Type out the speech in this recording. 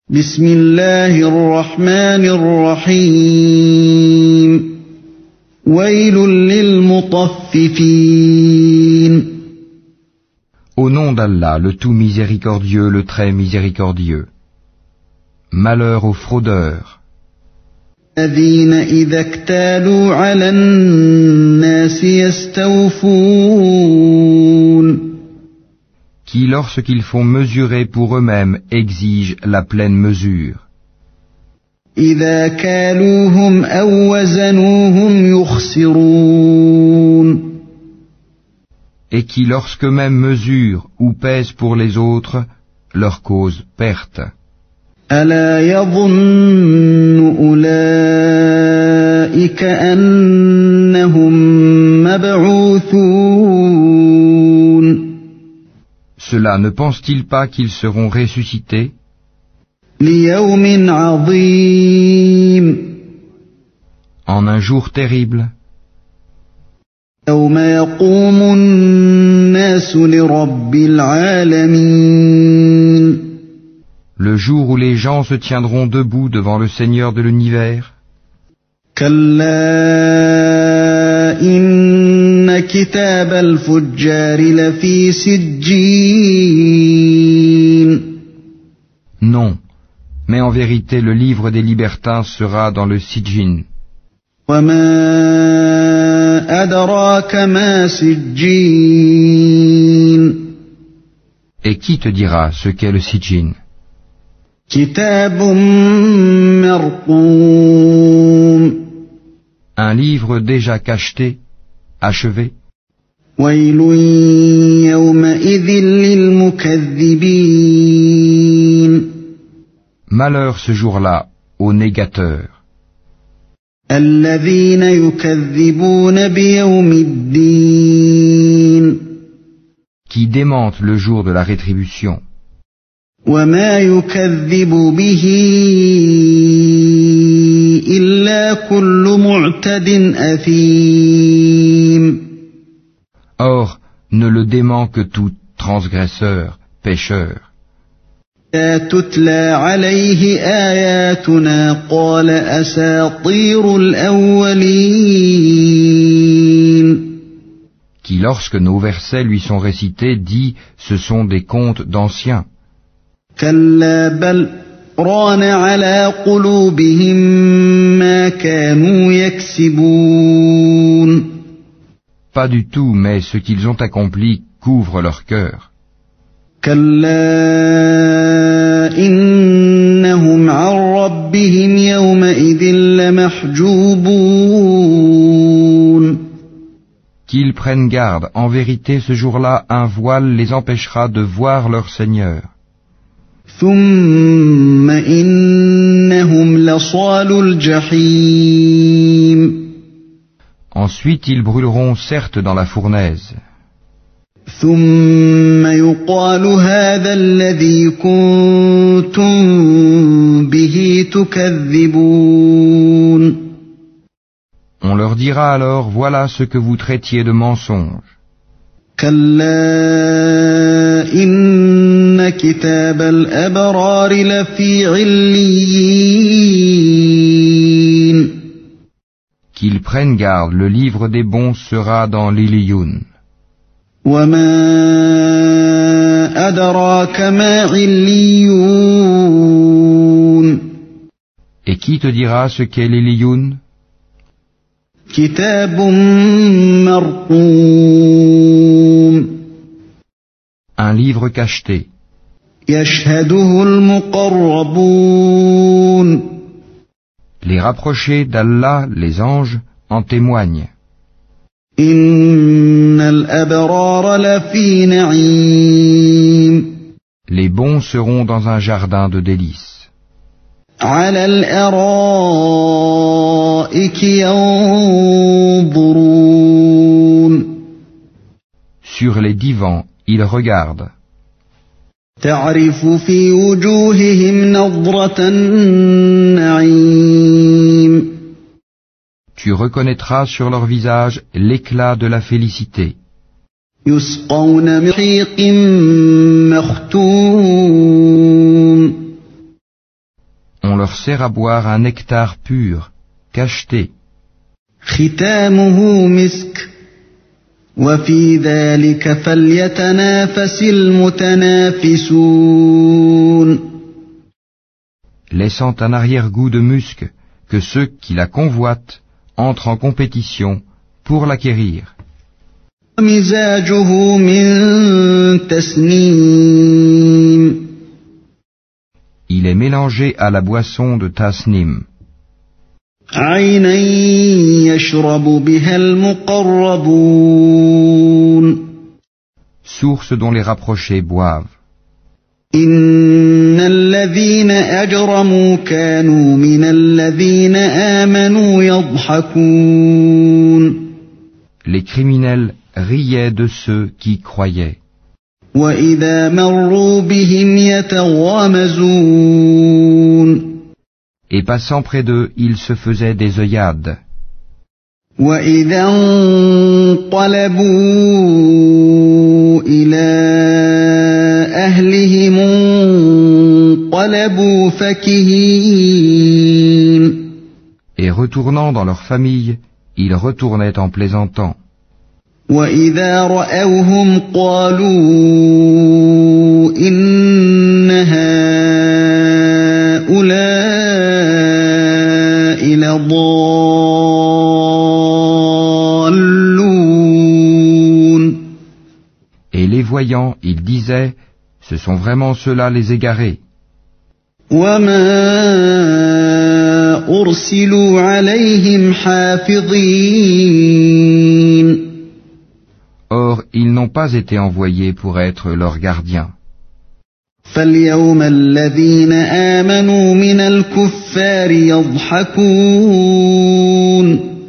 بسم الله الرحمن الرحيم ويل للمطففين Au nom d'Allah, le tout miséricordieux, le très miséricordieux. Malheur aux fraudeurs, الذين إذا اكتالوا على الناس يستوفون qui, lorsqu'ils font mesurer pour eux-mêmes, exigent la pleine mesure, إذا كالوهم أو وزنوهم يخسرون et qui, lorsqu'eux-mêmes mesurent ou pèsent pour les autres, leur causent perte. ألا يظن أولئك أنهم مبعوثون Cela ne pense-t-il pas qu'ils seront ressuscités ليوم عظيم en un jour terrible, يوم يقوم الناس لرب العالمين le jour où les gens se tiendront debout devant le Seigneur de l'univers? كلا إن كتاب الفجار لفي سجين Non, mais en vérité le livre des libertins sera dans le Sijjin. وما أدراك ما سجين Et qui te dira ce qu'est le Sijjin? كتاب مرقوم Un livre déjà cacheté, achevé. ويل يومئذ للمكذبين Malheur ce jour-là aux négateurs, الذين يكذبون بيوم الدين qui démentent le jour de la rétribution. وما يكذب به إلا كل معتد أثيم Or, ne le dément que tout transgresseur, pécheur. إذا تتلى عليه آياتنا قال أساطير الأولين Qui, lorsque nos versets lui sont récités, dit « ce sont des contes d'anciens ». كلا بل ران على قلوبهم ما كانوا يكسبون Pas du tout, mais ce qu'ils ont accompli couvre leur cœur. كلا إنهم عن ربهم يومئذ لمحجوبون Qu'ils prennent garde, en vérité ce jour-là un voile les empêchera de voir leur Seigneur. ثم إنهم لصالو الجحيم Ensuite ils brûleront certes dans la fournaise. ثم يقال هذا الذي كنتم به تكذبون On leur dira alors, voilà ce que vous traitiez de mensonge. كلا إن كتاب الأبرار لفي عليين Qu'ils prennent garde, le livre des bons sera dans l'Iliyun. وما أدراك ما عليون Et qui te dira ce qu'est l'Iliyun? كتاب مرقوم Un livre cacheté, يشهده المقربون les rapprochés d'Allah, les anges, en témoignent. إن الأبرار لفي نعيم Les bons seront dans un jardin de délices. على الأرائك ينظرون Sur les divans, ils regardent. تعرف في وجوههم نضرة النعيم Tu reconnaîtras sur leur visage l'éclat de la félicité. يسقون من رحيق مختوم On leur sert à boire un nectar pur, cacheté. ختامه مسك وفي ذلك فليتنافس المتنافسون. Laissant un arrière-goût de musc, que ceux qui la convoitent entrent en compétition pour l'acquérir. مزاجه من تسنيم. Il est mélangé à la boisson de tasnim, عينا يشرب بها المقربون. source dont les rapprochés boivent. إن الذين أجرموا كانوا من الذين آمنوا يضحكون. Les criminels riaient de ceux qui croyaient. وإذا مروا بهم يتغامزون. Et passant près d'eux, ils se faisaient des œillades. وإذا انقلبوا إلى أهلهم انقلبوا فكهين. Et retournant dans leur famille, ils retournaient en plaisantant. وإذا رأوهم قالوا إن هؤلاء لضالون. Et les voyant, ils disaient, ce sont vraiment ceux-là les égarés. وما أرسلوا عليهم حافظين. Or, ils n'ont pas été envoyés pour être leurs gardiens. فاليوم الذين آمنوا من الكفار يضحكون.